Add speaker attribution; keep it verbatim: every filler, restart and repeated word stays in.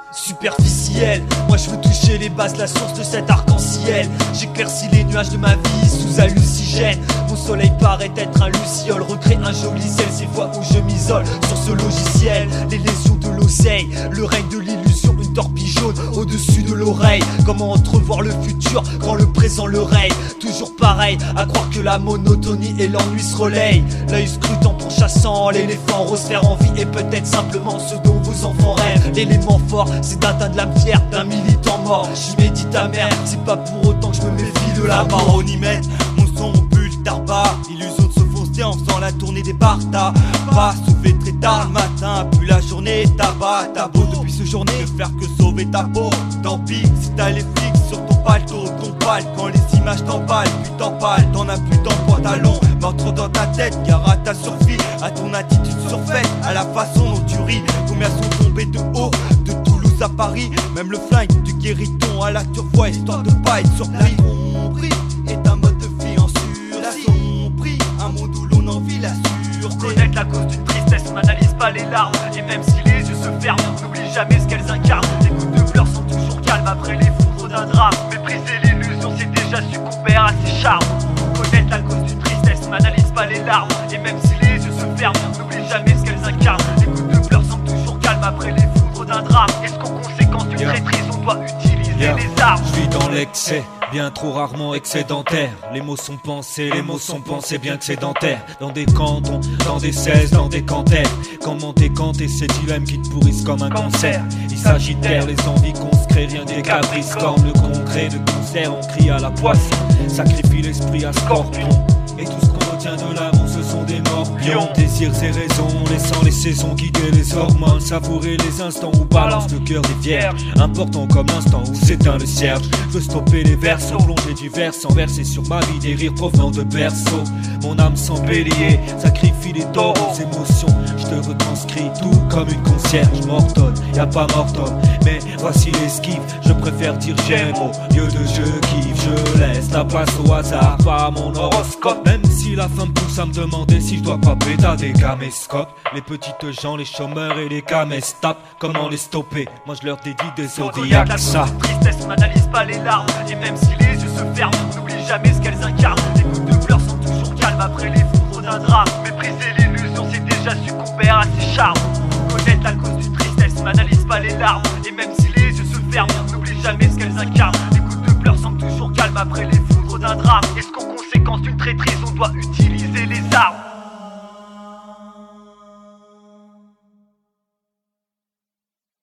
Speaker 1: superficielle. Moi je veux toucher les bases, la source de cet arc-en-ciel. J'éclaircis les nuages de ma vie sous hallucigène. Mon soleil paraît être un luciole, recrée un joli ciel. Ces fois où je m'isole sur ce logiciel, les lésions de l'oseille, le règne de l'illusion, une torpille jaune au-dessus de l'oreille. Comment entrevoir le futur quand le présent le raye? Toujours pareil, à croire que la monotonie et l'ennui se relayent. L'œil scrutant pour chassant l'éléphant rose, faire envie et peut-être simplement ce dont vos enfants rêvent. L'élément fort, c'est d'atteindre l'âme fière d'un militant mort. Je médite amer, c'est pas pour autant que je me méfie de la mort.
Speaker 2: On y met mon son, mon pull, tabac. Illusion de se foncer en faisant la tournée des partas. Pas soulevé très tard le matin, puis la journée tabac. T'as beau depuis ce journée ne faire que sauver ta peau. Tant pis si t'as les flics sur ton paletot, ton pal. Quand les images t'emballent, puis t'empales, t'en as plus dans le pantalon. Meurtre dans ta tête, car à ta survie, à ton attitude surfaite, à la façon dont tu ris. Combien sont tombés de haut, de Toulouse à Paris. Même le flingue du guériton à la turquoise, histoire de pas être surpris. La tromperie est un mode de vie en sursis. La tromperie, un monde où l'on en vit la sûreté.
Speaker 1: Connaître la cause d'une tristesse, m'analyse pas les larmes. Et même si les yeux se ferment, n'oublie jamais ce qu'elles incarnent. Les gouttes de pleurs sont toujours calmes après les foudres d'un drame. Mépriser l'illusion, c'est déjà succomber à ses charmes. Connaître la cause d'une tristesse, m'analyse pas les larmes. Et même si les yeux se ferment, n'oublie jamais ce qu'elles incarnent. Les gouttes de pleurs sont toujours calmes après les foudres d'un drame. Est-ce qu'en conséquence d'une
Speaker 3: Yeah.
Speaker 1: traîtrise, on doit utiliser
Speaker 3: Yeah.
Speaker 1: les armes?
Speaker 3: Je vis dans l'excès, bien trop rarement excédentaire. Les mots sont pensés, les mots sont pensés bien que sédentaires. Dans des cantons, dans des cesses, dans des cantaires. Comment décanter ces dilemmes qui te pourrissent comme un cancer? Il s'agit de taire les envies qu'on se crée, rien des caprices. Comme le concret de concert, on crie à la poisson. Sacrifie l'esprit à scorpion. Et tout ce qu'on retient de l'amour, ce sont des morpions. Désirs et raisons, laissant les saisons guider les hormones. Savourer les instants où balance le cœur des vierges. Important comme l'instant où s'éteint le cierge. Je veux stopper les versos, plonger du vers sans verser sur ma vie des rires provenant de berceau. Mon âme sans bélier, sacrifie les taureaux, émotions. Je te retranscris tout comme une concierge. M'ordonne, y'a pas mort d'homme, mais voici l'esquive. Je préfère dire j'aime au lieu de je kiffe. Je laisse la place au hasard, pas à mon horoscope. Même si la femme pousse à me demander si je dois pas péter des caméscopes. Les petites gens, les chômeurs et les camés tapent. Comment les stopper? Moi je leur dédie des zodiacs. Ça
Speaker 1: Tristesse, m'analyse pas les larmes. Et même si les yeux se ferment, n'oublie jamais ce qu'elles incarnent. Les gouttes de pleurs sont toujours calmes après les foudres d'un drame. Mépriser l'illusion, c'est déjà succomber à ses charmes. Connaître la cause d'une tristesse, m'analyse pas les larmes. Et même si les yeux se ferment, n'oublie jamais ce qu'elles incarnent. Les gouttes de pleurs sont toujours calmes après les foudres d'un drame. Est-ce qu'en conséquence d'une traîtrise, on doit utiliser les armes?